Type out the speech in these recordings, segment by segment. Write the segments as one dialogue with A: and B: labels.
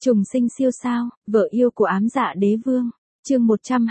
A: Trùng sinh siêu sao, vợ yêu của ám dạ đế vương. Chương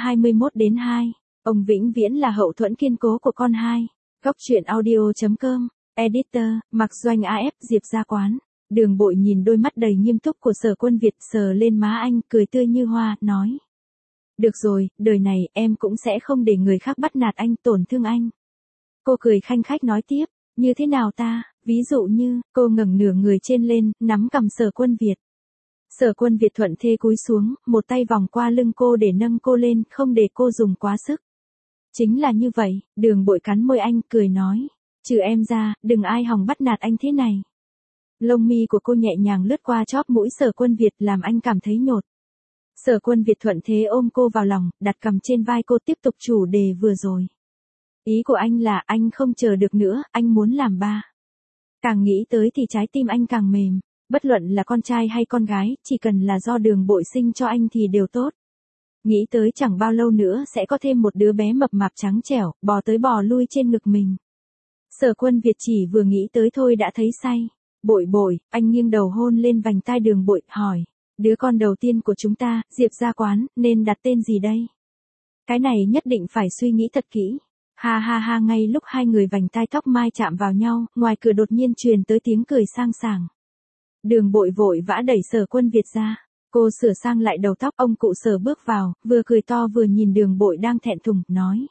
A: 121-2. Ông vĩnh viễn là hậu thuẫn kiên cố của con hai. Góc truyện audio.com. Editor, Mạc Doanh AF, Diệp Gia Quán. Đường Bội nhìn đôi mắt đầy nghiêm túc của Sở Quân Việt sờ lên má anh, cười tươi như hoa, nói. Được rồi, đời này em cũng sẽ không để người khác bắt nạt anh, tổn thương anh. Cô cười khanh khách nói tiếp, như thế nào ta, ví dụ như, cô ngẩng nửa người trên lên, nắm cằm Sở Quân Việt. Sở Quân Việt thuận thê cúi xuống, một tay vòng qua lưng cô để nâng cô lên, không để cô dùng quá sức. Chính là như vậy, Đường Bội cắn môi anh, cười nói. Trừ em ra, đừng ai hòng bắt nạt anh thế này. Lông mi của cô nhẹ nhàng lướt qua chóp mũi Sở Quân Việt làm anh cảm thấy nhột. Sở Quân Việt thuận thế ôm cô vào lòng, đặt cằm trên vai cô tiếp tục chủ đề vừa rồi. Ý của anh là anh không chờ được nữa, anh muốn làm ba. Càng nghĩ tới thì trái tim anh càng mềm. Bất luận là con trai hay con gái, chỉ cần là do Đường Bội sinh cho anh thì đều tốt. Nghĩ tới chẳng bao lâu nữa sẽ có thêm một đứa bé mập mạp trắng trẻo, bò tới bò lui trên ngực mình. Sở Quân Việt chỉ vừa nghĩ tới thôi đã thấy say. Bội bội, anh nghiêng đầu hôn lên vành tai Đường Bội, hỏi. Đứa con đầu tiên của chúng ta, Diệp Gia Quán, nên đặt tên gì đây? Cái này nhất định phải suy nghĩ thật kỹ. Ha ha ha, ngay lúc hai người vành tai tóc mai chạm vào nhau, ngoài cửa đột nhiên truyền tới tiếng cười sang sảng. Đường Bội vội vã đẩy Sở Quân Việt ra. Cô sửa sang lại đầu tóc, ông cụ Sở bước vào, vừa cười to vừa nhìn Đường Bội đang thẹn thùng, nói.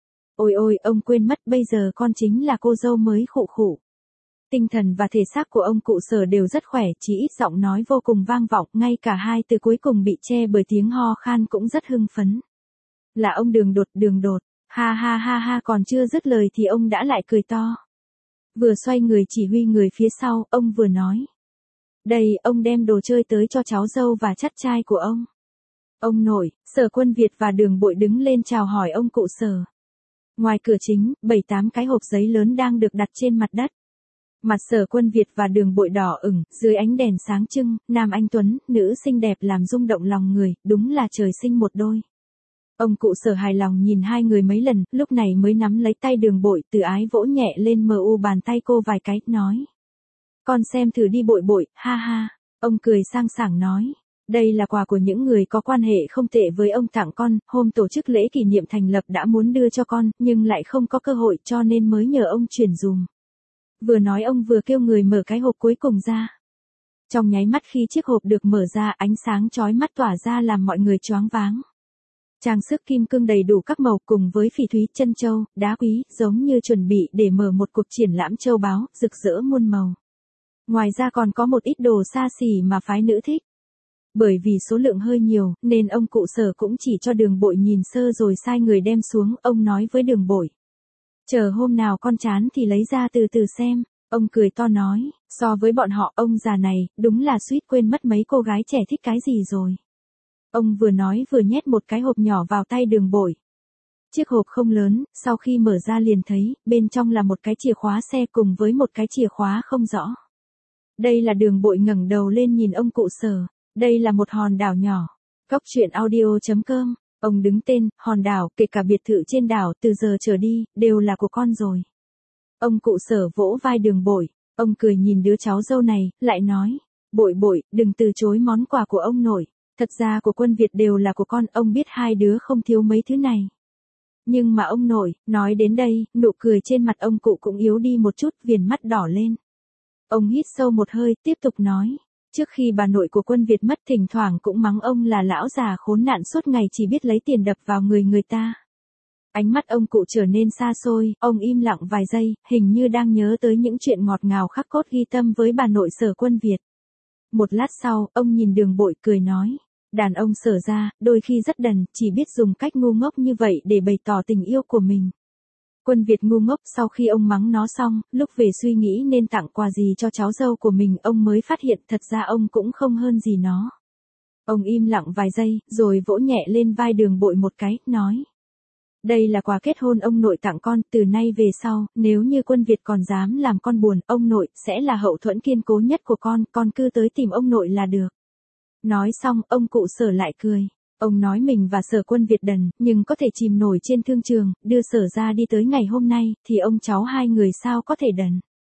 A: Ôi ôi, ông quên mất bây giờ con chính là cô dâu mới khụ khụ. Tinh thần và thể xác của ông cụ Sở đều rất khỏe, chỉ ít giọng nói vô cùng vang vọng, ngay cả hai từ cuối cùng bị che bởi tiếng ho khan cũng rất hưng phấn. Là ông Đường Đột, ha ha ha ha, còn chưa dứt lời thì ông đã lại cười to. Vừa xoay người chỉ huy người phía sau, ông vừa nói. Đây, ông đem đồ chơi tới cho cháu dâu và chắt trai của ông. Ông nội, Sở Quân Việt và Đường Bội đứng lên chào hỏi ông cụ Sở. Ngoài cửa chính, 7-8 cái hộp giấy lớn đang được đặt trên mặt đất. Mặt Sở Quân Việt và Đường Bội đỏ ửng, dưới ánh đèn sáng trưng, nam anh tuấn, nữ xinh đẹp làm rung động lòng người, đúng là trời sinh một đôi. Ông cụ Sở hài lòng nhìn hai người mấy lần, lúc này mới nắm lấy tay Đường Bội, từ ái vỗ nhẹ lên mu bàn tay cô vài cái, nói. Con xem thử đi Bội Bội, ha ha. Ông cười sang sảng nói. Đây là quà của những người có quan hệ không tệ với ông tặng con, hôm tổ chức lễ kỷ niệm thành lập đã muốn đưa cho con, nhưng lại không có cơ hội cho nên mới nhờ ông chuyển dùm. Vừa nói ông vừa kêu người mở cái hộp cuối cùng ra. Trong nháy mắt khi chiếc hộp được mở ra, ánh sáng chói mắt tỏa ra làm mọi người choáng váng. Trang sức kim cương đầy đủ các màu cùng với phỉ thúy, chân châu, đá quý, giống như chuẩn bị để mở một cuộc triển lãm châu báu, rực rỡ muôn màu. Ngoài ra còn có một ít đồ xa xỉ mà phái nữ thích. Bởi vì số lượng hơi nhiều, nên ông cụ Sở cũng chỉ cho Đường Bội nhìn sơ rồi sai người đem xuống, ông nói với Đường Bội. Chờ hôm nào con chán thì lấy ra từ từ xem, ông cười to nói, so với bọn họ, ông già này, đúng là suýt quên mất mấy cô gái trẻ thích cái gì rồi. Ông vừa nói vừa nhét một cái hộp nhỏ vào tay Đường Bội. Chiếc hộp không lớn, sau khi mở ra liền thấy, bên trong là một cái chìa khóa xe cùng với một cái chìa khóa không rõ. Đây là Đường Bội ngẩng đầu lên nhìn ông cụ Sở, đây là một hòn đảo nhỏ. Góc truyện audio.com, ông đứng tên, hòn đảo, kể cả biệt thự trên đảo từ giờ trở đi, đều là của con rồi. Ông cụ Sở vỗ vai Đường Bội, ông cười nhìn đứa cháu dâu này, lại nói, Bội Bội, đừng từ chối món quà của ông nội, thật ra của Quân Việt đều là của con, ông biết hai đứa không thiếu mấy thứ này. Nhưng mà ông nội, nói đến đây, nụ cười trên mặt ông cụ cũng yếu đi một chút, viền mắt đỏ lên. Ông hít sâu một hơi, tiếp tục nói. Trước khi bà nội của Quân Việt mất thỉnh thoảng cũng mắng ông là lão già khốn nạn suốt ngày chỉ biết lấy tiền đập vào người ta. Ánh mắt ông cụ trở nên xa xôi, ông im lặng vài giây, hình như đang nhớ tới những chuyện ngọt ngào khắc cốt ghi tâm với bà nội Sở Quân Việt. Một lát sau, ông nhìn Đường Bội cười nói. Đàn ông Sở ra, đôi khi rất đần, chỉ biết dùng cách ngu ngốc như vậy để bày tỏ tình yêu của mình. Quân Việt ngu ngốc, sau khi ông mắng nó xong, lúc về suy nghĩ nên tặng quà gì cho cháu dâu của mình, ông mới phát hiện thật ra ông cũng không hơn gì nó. Ông im lặng vài giây, rồi vỗ nhẹ lên vai Đường Bội một cái, nói. Đây là quà kết hôn ông nội tặng con, từ nay về sau, nếu như Quân Việt còn dám làm con buồn, ông nội sẽ là hậu thuẫn kiên cố nhất của con cứ tới tìm ông nội là được. Nói xong, ông cụ Sở lại cười. Ông nói mình và Sở Quân Việt đần, nhưng có thể chìm nổi trên thương trường, đưa Sở ra đi tới ngày hôm nay, thì ông cháu hai người sao có thể đần.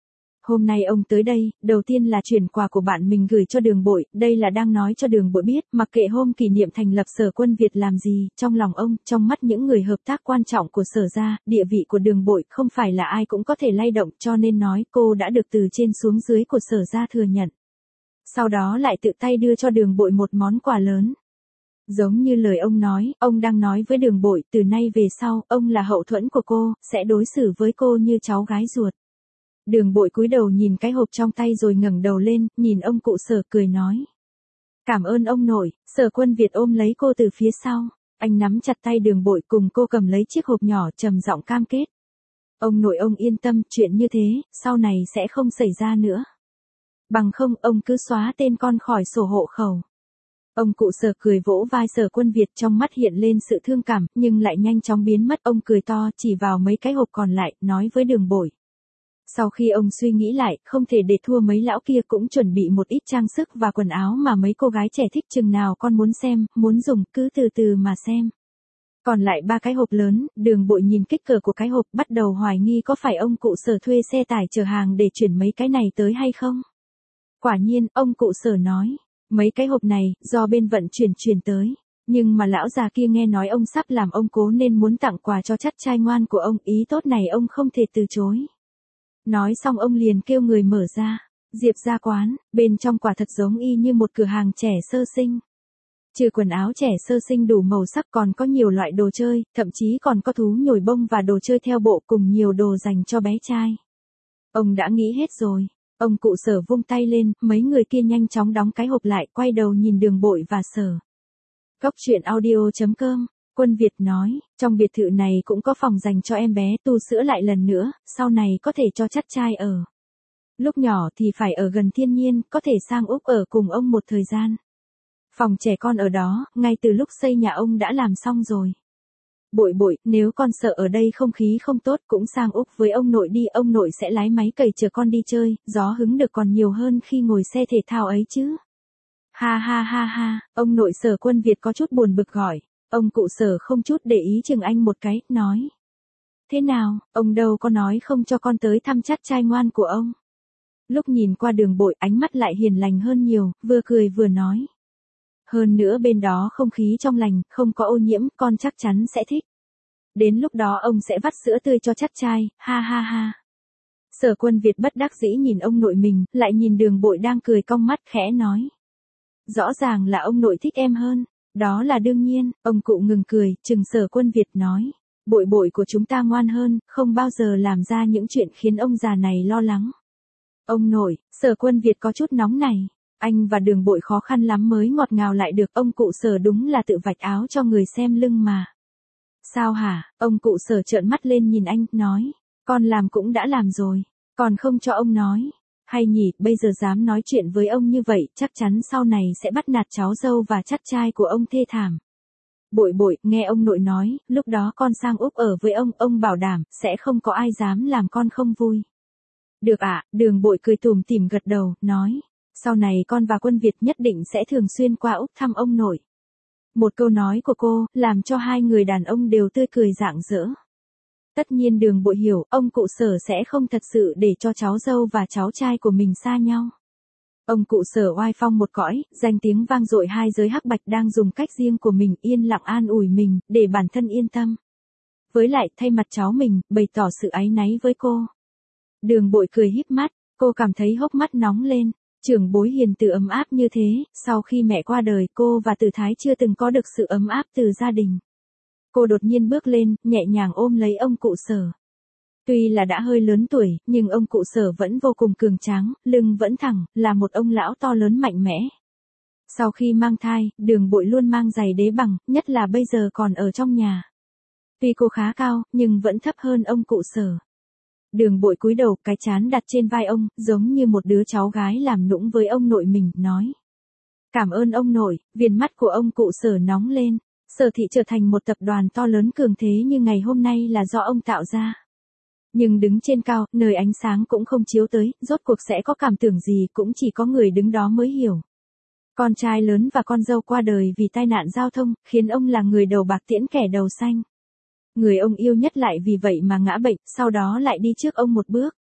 A: Hôm nay ông tới đây, đầu tiên là chuyển quà của bạn mình gửi cho Đường Bội, đây là đang nói cho Đường Bội biết, mặc kệ hôm kỷ niệm thành lập Sở Quân Việt làm gì, trong lòng ông, trong mắt những người hợp tác quan trọng của Sở gia, địa vị của Đường Bội không phải là ai cũng có thể lay động, cho nên nói cô đã được từ trên xuống dưới của Sở gia thừa nhận. Sau đó lại tự tay đưa cho Đường Bội một món quà lớn. Giống như lời ông nói, ông đang nói với Đường Bội, từ nay về sau, ông là hậu thuẫn của cô, sẽ đối xử với cô như cháu gái ruột. Đường Bội cúi đầu nhìn cái hộp trong tay rồi ngẩng đầu lên, nhìn ông cụ Sở cười nói. Cảm ơn ông nội. Sở Quân Việt ôm lấy cô từ phía sau. Anh nắm chặt tay Đường Bội cùng cô cầm lấy chiếc hộp nhỏ trầm giọng cam kết. Ông nội ông yên tâm, chuyện như thế, sau này sẽ không xảy ra nữa. Bằng không, ông cứ xóa tên con khỏi sổ hộ khẩu. Ông cụ Sở cười vỗ vai Sở Quân Việt, trong mắt hiện lên sự thương cảm, nhưng lại nhanh chóng biến mất. Ông cười to chỉ vào mấy cái hộp còn lại, nói với Đường Bội. Sau khi ông suy nghĩ lại, không thể để thua mấy lão kia, cũng chuẩn bị một ít trang sức và quần áo mà mấy cô gái trẻ thích, chừng nào con muốn xem, muốn dùng, cứ từ từ mà xem. Còn lại 3 cái hộp lớn, Đường Bội nhìn kích cỡ của cái hộp, bắt đầu hoài nghi có phải ông cụ Sở thuê xe tải chở hàng để chuyển mấy cái này tới hay không. Quả nhiên, ông cụ Sở nói, mấy cái hộp này, do bên vận chuyển tới. Nhưng mà lão già kia nghe nói ông sắp làm ông cố nên muốn tặng quà cho chắt trai ngoan của ông, ý tốt này ông không thể từ chối. Nói xong ông liền kêu người mở ra. Diệp gia quán, bên trong quả thật giống y như một cửa hàng trẻ sơ sinh. Trừ quần áo trẻ sơ sinh đủ màu sắc còn có nhiều loại đồ chơi, thậm chí còn có thú nhồi bông và đồ chơi theo bộ cùng nhiều đồ dành cho bé trai. Ông đã nghĩ hết rồi. Ông cụ Sở vung tay lên, mấy người kia nhanh chóng đóng cái hộp lại, quay đầu nhìn Đường Bội và Sở. Cốc truyện audio.com. Quân Việt nói, trong biệt thự này cũng có phòng dành cho em bé, tu sữa lại lần nữa, sau này có thể cho chắt trai ở. Lúc nhỏ thì phải ở gần thiên nhiên, có thể sang Úc ở cùng ông một thời gian. Phòng trẻ con ở đó, ngay từ lúc xây nhà ông đã làm xong rồi. Bội bội, nếu con sợ ở đây không khí không tốt cũng sang Úc với ông nội đi, ông nội sẽ lái máy cày chở con đi chơi, gió hứng được còn nhiều hơn khi ngồi xe thể thao ấy chứ. Ha ha ha ha, ông nội Sở Quân Việt có chút buồn bực gọi. Ông cụ Sở không chút để ý chừng anh một cái, nói. Thế nào, ông đâu có nói không cho con tới thăm chắt trai ngoan của ông. Lúc nhìn qua Đường Bội, ánh mắt lại hiền lành hơn nhiều, vừa cười vừa nói. Hơn nữa bên đó không khí trong lành, không có ô nhiễm, con chắc chắn sẽ thích. Đến lúc đó ông sẽ vắt sữa tươi cho chắt trai, ha ha ha. Sở Quân Việt bất đắc dĩ nhìn ông nội mình, lại nhìn Đường Bội đang cười cong mắt khẽ nói. Rõ ràng là ông nội thích em hơn. Đó là đương nhiên, ông cụ ngừng cười, chừng Sở Quân Việt nói. Bội bội của chúng ta ngoan hơn, không bao giờ làm ra những chuyện khiến ông già này lo lắng. Ông nội, Sở Quân Việt có chút nóng này. Anh và Đường Bội khó khăn lắm mới ngọt ngào lại được, ông cụ Sở đúng là tự vạch áo cho người xem lưng mà. Sao hả, ông cụ Sở trợn mắt lên nhìn anh, nói. Con làm cũng đã làm rồi, còn không cho ông nói. Hay nhỉ, bây giờ dám nói chuyện với ông như vậy, chắc chắn sau này sẽ bắt nạt cháu dâu và chắt trai của ông thê thảm. Bội bội, nghe ông nội nói, lúc đó con sang Úc ở với ông bảo đảm, sẽ không có ai dám làm con không vui. Được ạ, Đường Bội cười tủm tỉm gật đầu, nói. Sau này con và Quân Việt nhất định sẽ thường xuyên qua Úc thăm ông nội. Một câu nói của cô, làm cho hai người đàn ông đều tươi cười rạng rỡ. Tất nhiên Đường Bội hiểu, ông cụ Sở sẽ không thật sự để cho cháu dâu và cháu trai của mình xa nhau. Ông cụ Sở oai phong một cõi, danh tiếng vang dội hai giới hắc bạch đang dùng cách riêng của mình yên lặng an ủi mình, để bản thân yên tâm. Với lại, thay mặt cháu mình, bày tỏ sự áy náy với cô. Đường Bội cười híp mắt, cô cảm thấy hốc mắt nóng lên. Trưởng bối hiền từ ấm áp như thế, sau khi mẹ qua đời cô và Từ Thái chưa từng có được sự ấm áp từ gia đình. Cô đột nhiên bước lên, nhẹ nhàng ôm lấy ông cụ Sở. Tuy là đã hơi lớn tuổi, nhưng ông cụ Sở vẫn vô cùng cường tráng, lưng vẫn thẳng, là một ông lão to lớn mạnh mẽ. Sau khi mang thai, Đường Bội luôn mang giày đế bằng, nhất là bây giờ còn ở trong nhà. Tuy cô khá cao, nhưng vẫn thấp hơn ông cụ Sở. Đường Bội cúi đầu, cái trán đặt trên vai ông, giống như một đứa cháu gái làm nũng với ông nội mình, nói. Cảm ơn ông nội, viền mắt của ông cụ Sở nóng lên. Sở Thị trở thành một tập đoàn to lớn cường thế như ngày hôm nay là do ông tạo ra. Nhưng đứng trên cao, nơi ánh sáng cũng không chiếu tới, rốt cuộc sẽ có cảm tưởng gì cũng chỉ có người đứng đó mới hiểu. Con trai lớn và con dâu qua đời vì tai nạn giao thông, khiến ông là người đầu bạc tiễn kẻ đầu xanh. Người ông yêu nhất lại vì vậy mà ngã bệnh, sau đó lại đi trước ông một bước.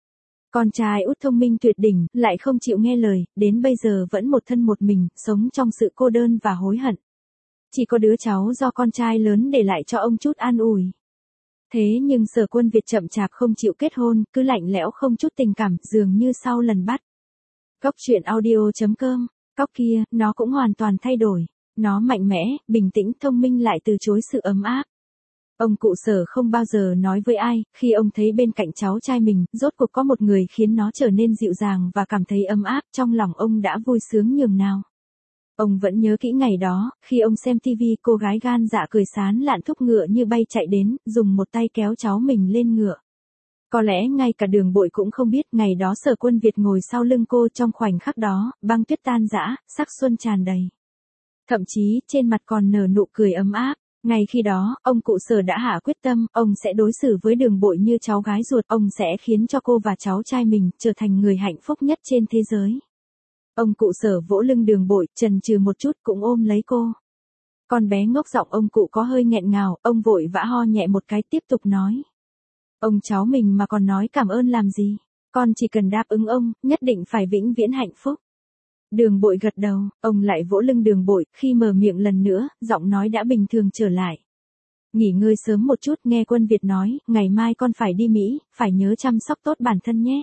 A: Con trai út thông minh tuyệt đỉnh, lại không chịu nghe lời, đến bây giờ vẫn một thân một mình, sống trong sự cô đơn và hối hận. Chỉ có đứa cháu do con trai lớn để lại cho ông chút an ủi. Thế nhưng Sở Quân Việt chậm chạp không chịu kết hôn, cứ lạnh lẽo không chút tình cảm, dường như sau lần bắt. Cóc truyện audio.com, Cóc kia, nó cũng hoàn toàn thay đổi. Nó mạnh mẽ, bình tĩnh, thông minh lại từ chối sự ấm áp. Ông cụ Sở không bao giờ nói với ai, khi ông thấy bên cạnh cháu trai mình, rốt cuộc có một người khiến nó trở nên dịu dàng và cảm thấy ấm áp, trong lòng ông đã vui sướng nhường nào. Ông vẫn nhớ kỹ ngày đó, khi ông xem TV, cô gái gan dạ cười sán lạn thúc ngựa như bay chạy đến, dùng một tay kéo cháu mình lên ngựa. Có lẽ ngay cả Đường Bội cũng không biết, ngày đó Sở Quân Việt ngồi sau lưng cô, trong khoảnh khắc đó, băng tuyết tan rã, sắc xuân tràn đầy. Thậm chí, trên mặt còn nở nụ cười ấm áp. Ngay khi đó, ông cụ Sở đã hạ quyết tâm, ông sẽ đối xử với Đường Bội như cháu gái ruột, ông sẽ khiến cho cô và cháu trai mình trở thành người hạnh phúc nhất trên thế giới. Ông cụ Sở vỗ lưng Đường Bội, chần chừ một chút cũng ôm lấy cô. Con bé ngốc, giọng ông cụ có hơi nghẹn ngào, ông vội vã ho nhẹ một cái tiếp tục nói. Ông cháu mình mà còn nói cảm ơn làm gì, con chỉ cần đáp ứng ông, nhất định phải vĩnh viễn hạnh phúc. Đường Bội gật đầu, ông lại vỗ lưng Đường Bội, khi mở miệng lần nữa, giọng nói đã bình thường trở lại. Nghỉ ngơi sớm một chút, nghe Quân Việt nói, ngày mai con phải đi Mỹ, phải nhớ chăm sóc tốt bản thân nhé.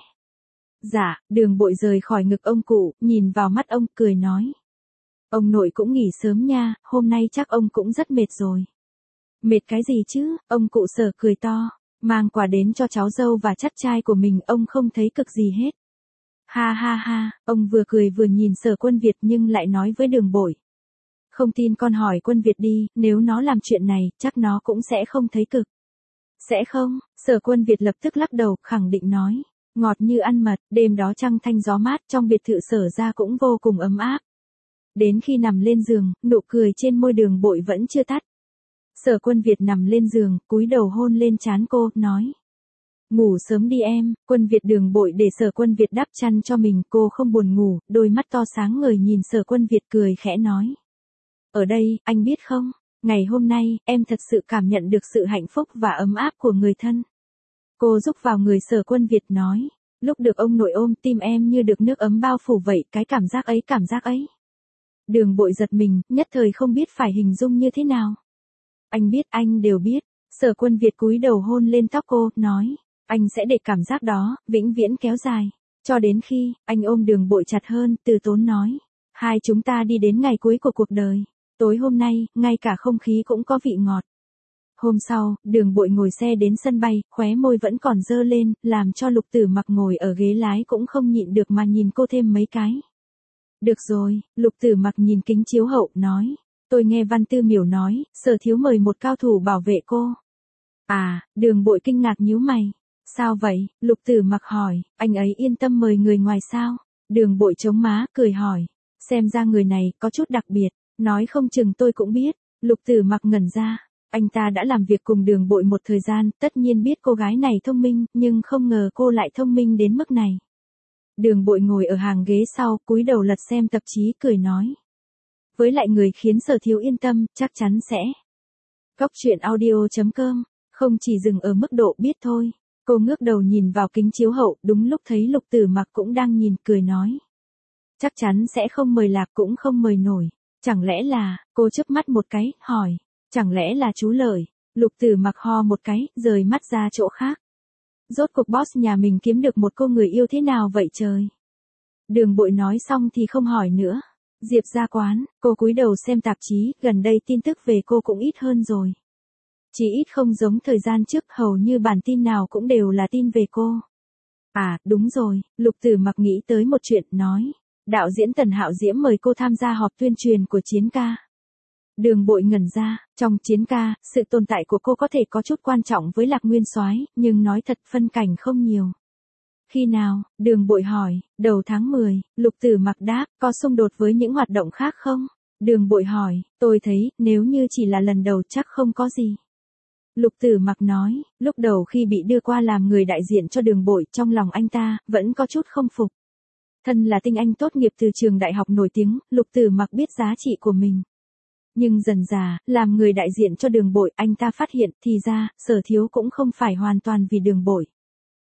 A: Dạ, Đường Bội rời khỏi ngực ông cụ, nhìn vào mắt ông, cười nói. Ông nội cũng nghỉ sớm nha, hôm nay chắc ông cũng rất mệt rồi. Mệt cái gì chứ, ông cụ Sở cười to, mang quà đến cho cháu dâu và chắt trai của mình, ông không thấy cực gì hết. Ha ha ha, ông vừa cười vừa nhìn Sở Quân Việt nhưng lại nói với Đường Bội. Không tin con hỏi Quân Việt đi, nếu nó làm chuyện này, chắc nó cũng sẽ không thấy cực. Sẽ không, Sở Quân Việt lập tức lắc đầu, khẳng định nói. Ngọt như ăn mật, đêm đó trăng thanh gió mát trong biệt thự Sở ra cũng vô cùng ấm áp. Đến khi nằm lên giường, nụ cười trên môi Đường Bội vẫn chưa tắt. Sở Quân Việt nằm lên giường, cúi đầu hôn lên trán cô, nói. Ngủ sớm đi em. Quân Việt. Đường Bội để Sở Quân Việt đắp chăn cho mình, cô không buồn ngủ, đôi mắt to sáng ngời nhìn Sở Quân Việt, cười khẽ nói. Ở đây, anh biết không, ngày hôm nay, em thật sự cảm nhận được sự hạnh phúc và ấm áp của người thân. Cô rúc vào người Sở Quân Việt nói. Lúc được ông nội ôm, tim em như được nước ấm bao phủ vậy, cái cảm giác ấy. Đường Bội giật mình, nhất thời không biết phải hình dung như thế nào. Anh biết, anh đều biết. Sở Quân Việt cúi đầu hôn lên tóc cô, nói. Anh sẽ để cảm giác đó, vĩnh viễn kéo dài. Cho đến khi, anh ôm Đường Bội chặt hơn, từ tốn nói. Hai chúng ta đi đến ngày cuối của cuộc đời. Tối hôm nay, ngay cả không khí cũng có vị ngọt. Hôm sau, Đường Bội ngồi xe đến sân bay, khóe môi vẫn còn dơ lên, làm cho Lục Tử Mặc ngồi ở ghế lái cũng không nhịn được mà nhìn cô thêm mấy cái. Được rồi, Lục Tử Mặc nhìn kính chiếu hậu, nói. Tôi nghe Văn Tư Miểu nói, Sở thiếu mời một cao thủ bảo vệ cô. À, Đường Bội kinh ngạc nhíu mày. Sao vậy? Lục Tử Mặc hỏi, anh ấy yên tâm mời người ngoài sao? Đường Bội chống má, cười hỏi. Xem ra người này có chút đặc biệt, nói không chừng tôi cũng biết. Lục Tử Mặc ngẩn ra. Anh ta đã làm việc cùng Đường Bội một thời gian, tất nhiên biết cô gái này thông minh, nhưng không ngờ cô lại thông minh đến mức này. Đường Bội ngồi ở hàng ghế sau, cúi đầu lật xem tạp chí, cười nói. Với lại người khiến Sở thiếu yên tâm, chắc chắn sẽ. Cóc truyện audio.com, không chỉ dừng ở mức độ biết thôi. Cô ngước đầu nhìn vào kính chiếu hậu, đúng lúc thấy Lục Tử Mặc cũng đang nhìn, cười nói. Chắc chắn sẽ không mời lạc cũng không mời nổi. Chẳng lẽ là, cô chớp mắt một cái, hỏi. Chẳng lẽ là chú Lợi? Lục Tử Mặc ho một cái, rời mắt ra chỗ khác. Rốt cuộc boss nhà mình kiếm được một cô người yêu thế nào vậy trời? Đường Bội nói xong thì không hỏi nữa. Diệp ra quán, cô cúi đầu xem tạp chí, gần đây tin tức về cô cũng ít hơn rồi. Chỉ ít không giống thời gian trước, hầu như bản tin nào cũng đều là tin về cô. À, đúng rồi, Lục Tử Mặc nghĩ tới một chuyện, nói. Đạo diễn Tần Hạo Diễm mời cô tham gia họp tuyên truyền của Chiến ca. Đường Bội ngẩn ra, trong Chiến ca, sự tồn tại của cô có thể có chút quan trọng với Lạc Nguyên Soái, nhưng nói thật phân cảnh không nhiều. Khi nào? Đường Bội hỏi. Đầu tháng 10, Lục Tử Mặc đáp, có xung đột với những hoạt động khác không? Đường Bội hỏi, tôi thấy, nếu như chỉ là lần đầu chắc không có gì. Lục Tử Mặc nói, lúc đầu khi bị đưa qua làm người đại diện cho Đường Bội, trong lòng anh ta, vẫn có chút không phục. Thân là tinh anh tốt nghiệp từ trường đại học nổi tiếng, Lục Tử Mặc biết giá trị của mình. Nhưng dần dà, làm người đại diện cho Đường Bội, anh ta phát hiện, thì ra, Sở thiếu cũng không phải hoàn toàn vì Đường Bội.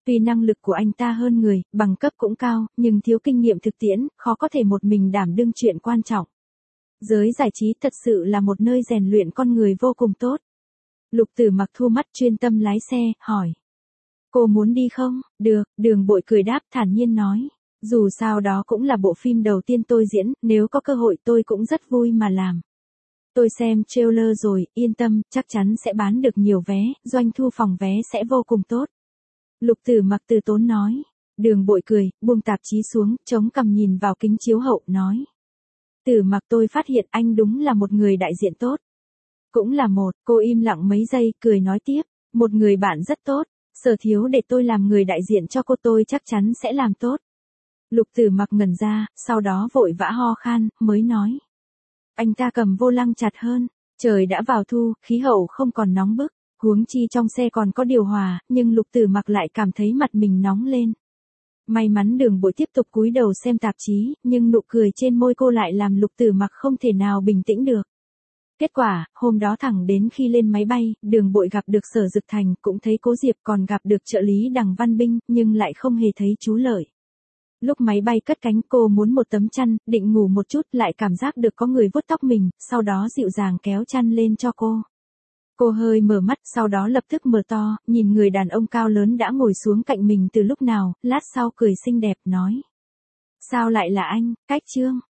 A: Tuy năng lực của anh ta hơn người, bằng cấp cũng cao, nhưng thiếu kinh nghiệm thực tiễn, khó có thể một mình đảm đương chuyện quan trọng. Giới giải trí thật sự là một nơi rèn luyện con người vô cùng tốt. Lục Tử Mặc thu mắt chuyên tâm lái xe, hỏi. Cô muốn đi không? Được, Đường Bội cười đáp thản nhiên nói. Dù sao đó cũng là bộ phim đầu tiên tôi diễn, nếu có cơ hội tôi cũng rất vui mà làm. Tôi xem trailer rồi, yên tâm, chắc chắn sẽ bán được nhiều vé, doanh thu phòng vé sẽ vô cùng tốt. Lục Tử Mặc từ tốn nói. Đường Bội cười, buông tạp chí xuống, chống cằm nhìn vào kính chiếu hậu, nói. Tử Mặc, tôi phát hiện anh đúng là một người đại diện tốt. Cũng là một, cô im lặng mấy giây, cười nói tiếp. Một người bạn rất tốt, Sở Thiếu để tôi làm người đại diện cho cô, tôi chắc chắn sẽ làm tốt. Lục Tử Mặc ngẩn ra, sau đó vội vã ho khan, mới nói. Anh ta cầm vô lăng chặt hơn, trời đã vào thu, khí hậu không còn nóng bức, huống chi trong xe còn có điều hòa, nhưng Lục Tử Mặc lại cảm thấy mặt mình nóng lên. May mắn Đường Bội tiếp tục cúi đầu xem tạp chí, nhưng nụ cười trên môi cô lại làm Lục Tử Mặc không thể nào bình tĩnh được. Kết quả, hôm đó thẳng đến khi lên máy bay, Đường Bội gặp được Sở Dực Thành, cũng thấy Cố Diệp, còn gặp được trợ lý Đằng Văn Binh, nhưng lại không hề thấy chú Lợi. Lúc máy bay cất cánh, cô muốn một tấm chăn, định ngủ một chút, lại cảm giác được có người vuốt tóc mình, sau đó dịu dàng kéo chăn lên cho cô. Cô hơi mở mắt, sau đó lập tức mở to, nhìn người đàn ông cao lớn đã ngồi xuống cạnh mình từ lúc nào, lát sau cười xinh đẹp, nói. Sao lại là anh, Cách Trương?